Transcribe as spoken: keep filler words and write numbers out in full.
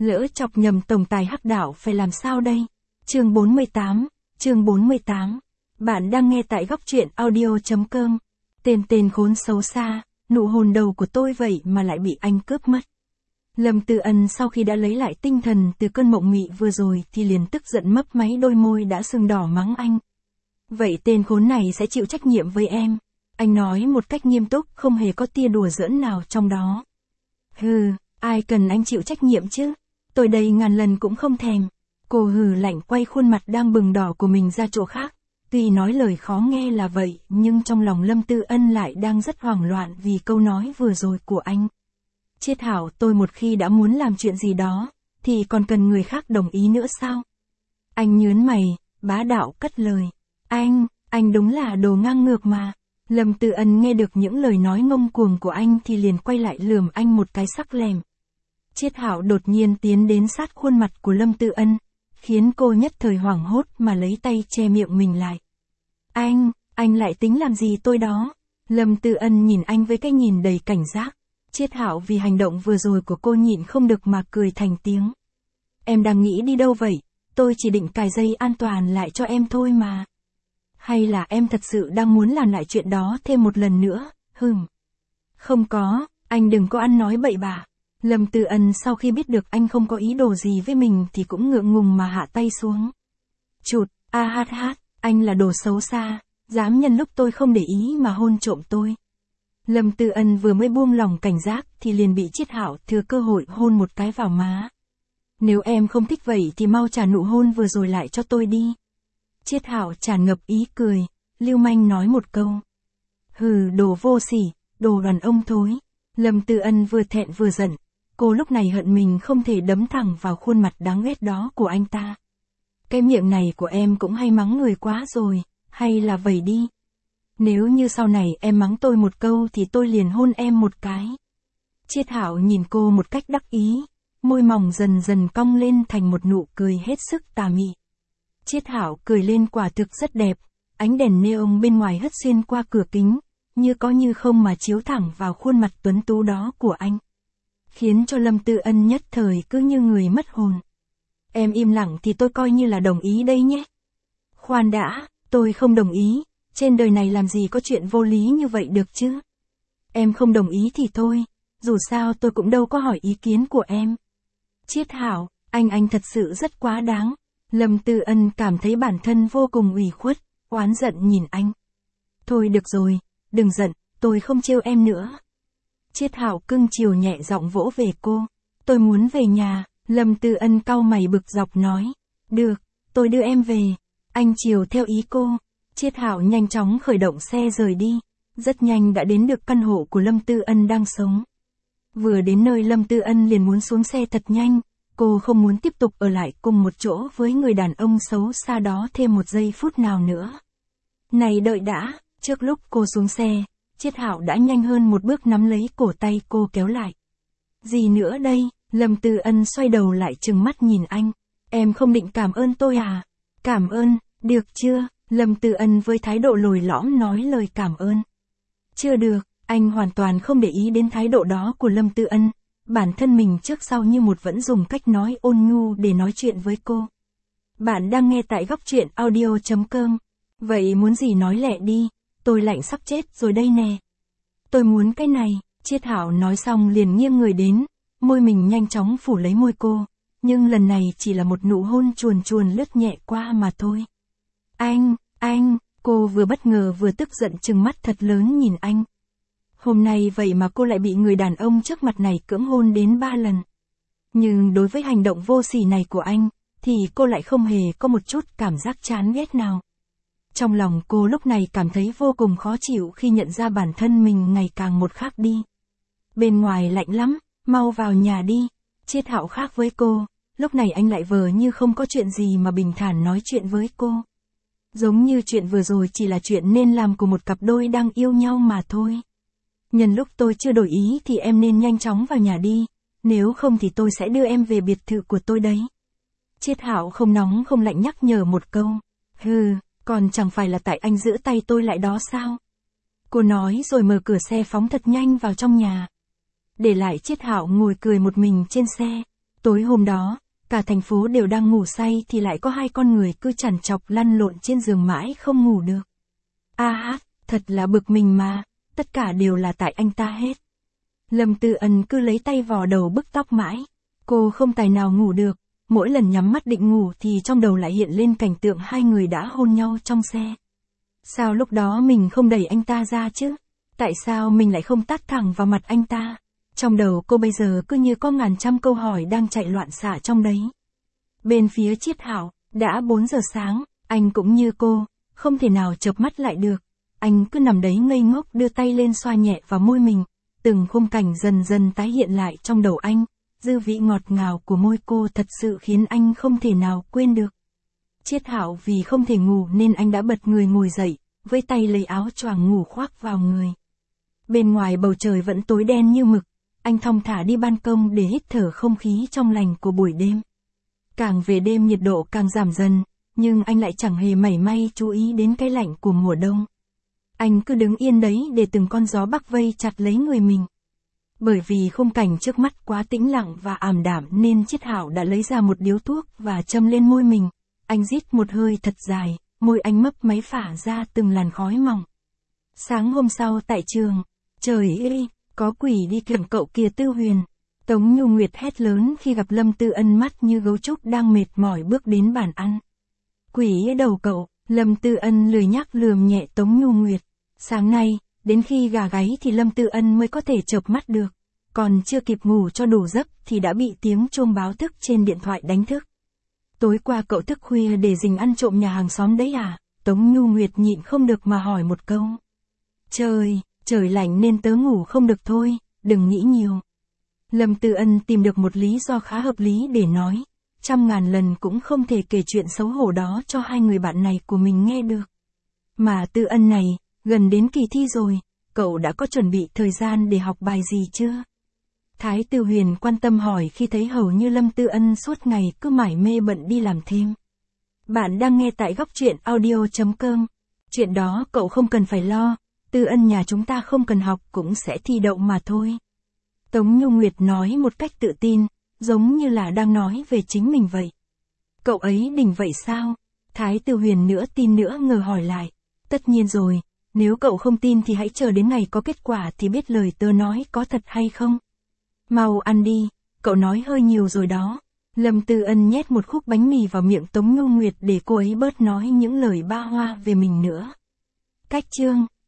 Lỡ chọc nhầm tổng tài hắc đạo phải làm sao đây? Chương bốn mươi tám, chương bốn mươi tám. Bạn đang nghe tại góc truyện audio.com. Tên tên khốn xấu xa, nụ hôn đầu của tôi vậy mà lại bị anh cướp mất. Lâm Tư Ân sau khi đã lấy lại tinh thần từ cơn mộng mị vừa rồi thì liền tức giận mấp máy đôi môi đã sưng đỏ mắng anh. Vậy tên khốn này sẽ chịu trách nhiệm với em. Anh nói một cách nghiêm túc, không hề có tia đùa giỡn nào trong đó. Hừ, ai cần anh chịu trách nhiệm chứ? Tôi đây ngàn lần cũng không thèm. Cô hừ lạnh quay khuôn mặt đang bừng đỏ của mình ra chỗ khác. Tuy nói lời khó nghe là vậy, nhưng trong lòng Lâm Tư Ân lại đang rất hoảng loạn vì câu nói vừa rồi của anh. Triết Hảo, tôi một khi đã muốn làm chuyện gì đó, thì còn cần người khác đồng ý nữa sao? Anh nhớn mày, bá đạo cất lời. Anh, anh đúng là đồ ngang ngược mà. Lâm Tư Ân nghe được những lời nói ngông cuồng của anh thì liền quay lại lườm anh một cái sắc lẻm. Triết Hảo đột nhiên tiến đến sát khuôn mặt của Lâm Tư Ân, khiến cô nhất thời hoảng hốt mà lấy tay che miệng mình lại. Anh, anh lại tính làm gì tôi đó? Lâm Tư Ân nhìn anh với cái nhìn đầy cảnh giác. Triết Hảo vì hành động vừa rồi của cô nhịn không được mà cười thành tiếng. Em đang nghĩ đi đâu vậy? Tôi chỉ định cài dây an toàn lại cho em thôi mà. Hay là em thật sự đang muốn làm lại chuyện đó thêm một lần nữa, hừm. Không có, anh đừng có ăn nói bậy bạ. Lâm Tư Ân sau khi biết được anh không có ý đồ gì với mình thì cũng ngượng ngùng mà hạ tay xuống. Chụt, a hát hát, anh là đồ xấu xa, dám nhân lúc tôi không để ý mà hôn trộm tôi. Lâm Tư Ân vừa mới buông lòng cảnh giác thì liền bị Triết Hảo thừa cơ hội hôn một cái vào má. Nếu em không thích vậy thì mau trả nụ hôn vừa rồi lại cho tôi đi. Triết Hảo tràn ngập ý cười, lưu manh nói một câu. Hừ, đồ vô sỉ, đồ đàn ông thối. Lâm Tư Ân vừa thẹn vừa giận, cô lúc này hận mình không thể đấm thẳng vào khuôn mặt đáng ghét đó của anh ta. Cái miệng này của em cũng hay mắng người quá rồi, hay là vậy đi. Nếu như sau này em mắng tôi một câu thì tôi liền hôn em một cái. Triết Hảo nhìn cô một cách đắc ý, môi mỏng dần dần cong lên thành một nụ cười hết sức tà mị. Triết Hảo cười lên quả thực rất đẹp, ánh đèn neon bên ngoài hất xuyên qua cửa kính, như có như không mà chiếu thẳng vào khuôn mặt tuấn tú đó của anh. Khiến cho Lâm Tư Ân nhất thời cứ như người mất hồn. Em im lặng thì tôi coi như là đồng ý đây nhé. Khoan đã, tôi không đồng ý, trên đời này làm gì có chuyện vô lý như vậy được chứ. Em không đồng ý thì thôi, dù sao tôi cũng đâu có hỏi ý kiến của em. Triết Hảo, anh anh thật sự rất quá đáng. Lâm Tư Ân cảm thấy bản thân vô cùng ủy khuất, oán giận nhìn anh. Thôi được rồi, đừng giận, tôi không trêu em nữa. Triết Hảo cưng chiều nhẹ giọng vỗ về cô. Tôi muốn về nhà. Lâm Tư Ân cau mày bực dọc nói. Được, tôi đưa em về. Anh chiều theo ý cô. Triết Hảo nhanh chóng khởi động xe rời đi. Rất nhanh đã đến được căn hộ của Lâm Tư Ân đang sống. Vừa đến nơi Lâm Tư Ân liền muốn xuống xe thật nhanh. Cô không muốn tiếp tục ở lại cùng một chỗ với người đàn ông xấu xa đó thêm một giây phút nào nữa. Này đợi đã, trước lúc cô xuống xe, Triết Hảo đã nhanh hơn một bước nắm lấy cổ tay cô kéo lại. Gì nữa đây? Lâm Tư Ân xoay đầu lại trừng mắt nhìn anh. Em không định cảm ơn tôi à? Cảm ơn, được chưa? Lâm Tư Ân với thái độ lồi lõm nói lời cảm ơn. Chưa được, anh hoàn toàn không để ý đến thái độ đó của Lâm Tư Ân. Bản thân mình trước sau như một vẫn dùng cách nói ôn nhu để nói chuyện với cô. Bạn đang nghe tại góc truyện audio.com. Vậy muốn gì nói lẹ đi, tôi lạnh sắp chết rồi đây nè. Tôi muốn cái này, Triết Hảo nói xong liền nghiêng người đến, môi mình nhanh chóng phủ lấy môi cô, nhưng lần này chỉ là một nụ hôn chuồn chuồn lướt nhẹ qua mà thôi. Anh, anh, cô vừa bất ngờ vừa tức giận trừng mắt thật lớn nhìn anh. Hôm nay vậy mà cô lại bị người đàn ông trước mặt này cưỡng hôn đến ba lần. Nhưng đối với hành động vô sỉ này của anh, thì cô lại không hề có một chút cảm giác chán ghét nào. Trong lòng cô lúc này cảm thấy vô cùng khó chịu khi nhận ra bản thân mình ngày càng một khác đi. Bên ngoài lạnh lắm, mau vào nhà đi. Triết Hảo khác với cô, lúc này anh lại vờ như không có chuyện gì mà bình thản nói chuyện với cô. Giống như chuyện vừa rồi chỉ là chuyện nên làm của một cặp đôi đang yêu nhau mà thôi. Nhân lúc tôi chưa đổi ý thì em nên nhanh chóng vào nhà đi, nếu không thì tôi sẽ đưa em về biệt thự của tôi đấy. Triết Hảo không nóng không lạnh nhắc nhở một câu. Hừ, còn chẳng phải là tại anh giữ tay tôi lại đó sao? Cô nói rồi mở cửa xe phóng thật nhanh vào trong nhà. Để lại Triết Hảo ngồi cười một mình trên xe. Tối hôm đó, cả thành phố đều đang ngủ say thì lại có hai con người cứ chằn chọc lăn lộn trên giường mãi không ngủ được. A hát, thật là bực mình mà, tất cả đều là tại anh ta hết. Lâm Tư Ân cứ lấy tay vò đầu bứt tóc mãi. Cô không tài nào ngủ được, mỗi lần nhắm mắt định ngủ thì trong đầu lại hiện lên cảnh tượng hai người đã hôn nhau trong xe. Sao lúc đó mình không đẩy anh ta ra chứ? Tại sao mình lại không tát thẳng vào mặt anh ta? Trong đầu cô bây giờ cứ như có ngàn trăm câu hỏi đang chạy loạn xạ trong đấy. Bên phía Chiết Hạo, đã bốn giờ sáng, anh cũng như cô, không thể nào chợp mắt lại được. Anh cứ nằm đấy ngây ngốc đưa tay lên xoa nhẹ vào môi mình, từng khung cảnh dần dần tái hiện lại trong đầu anh, dư vị ngọt ngào của môi cô thật sự khiến anh không thể nào quên được. Chiết Hạo vì không thể ngủ nên anh đã bật người ngồi dậy, với tay lấy áo choàng ngủ khoác vào người. Bên ngoài bầu trời vẫn tối đen như mực, anh thong thả đi ban công để hít thở không khí trong lành của buổi đêm. Càng về đêm nhiệt độ càng giảm dần, nhưng anh lại chẳng hề mảy may chú ý đến cái lạnh của mùa đông. Anh cứ đứng yên đấy để từng con gió bắc vây chặt lấy người mình. Bởi vì khung cảnh trước mắt quá tĩnh lặng và ảm đạm nên Chiết Hạo đã lấy ra một điếu thuốc và châm lên môi mình. Anh rít một hơi thật dài, môi anh mấp máy phả ra từng làn khói mỏng. Sáng hôm sau tại trường, trời ơi, có quỷ đi kiểm cậu kìa Tư Huyền. Tống Nhu Nguyệt hét lớn khi gặp Lâm Tư Ân mắt như gấu trúc đang mệt mỏi bước đến bàn ăn. Quỷ đầu cậu, Lâm Tư Ân lười nhác lườm nhẹ Tống Nhu Nguyệt. Sáng nay, đến khi gà gáy thì Lâm Tư Ân mới có thể chợp mắt được. Còn chưa kịp ngủ cho đủ giấc thì đã bị tiếng chuông báo thức trên điện thoại đánh thức. Tối qua cậu thức khuya để rình ăn trộm nhà hàng xóm đấy à? Tống Nhu Nguyệt nhịn không được mà hỏi một câu. Trời, trời lạnh nên tớ ngủ không được thôi, đừng nghĩ nhiều. Lâm Tư Ân tìm được một lý do khá hợp lý để nói. Trăm ngàn lần cũng không thể kể chuyện xấu hổ đó cho hai người bạn này của mình nghe được. Mà Tư Ân này, gần đến kỳ thi rồi, cậu đã có chuẩn bị thời gian để học bài gì chưa? Thái Tư Huyền quan tâm hỏi khi thấy hầu như Lâm Tư Ân suốt ngày cứ mải mê bận đi làm thêm. Bạn đang nghe tại góc truyện audio chấm com. Chuyện đó cậu không cần phải lo, Tư Ân nhà chúng ta không cần học cũng sẽ thi đậu mà thôi. Tống Nhu Nguyệt nói một cách tự tin, giống như là đang nói về chính mình vậy. Cậu ấy đỉnh vậy sao? Thái Tư Huyền nữa tin nữa ngờ hỏi lại. Tất nhiên rồi, nếu cậu không tin thì hãy chờ đến ngày có kết quả thì biết lời tớ nói có thật hay không. Mau ăn đi, cậu nói hơi nhiều rồi đó. Lâm Tư Ân nhét một khúc bánh mì vào miệng Tống Nhu Nguyệt để cô ấy bớt nói những lời ba hoa về mình nữa. Cách chương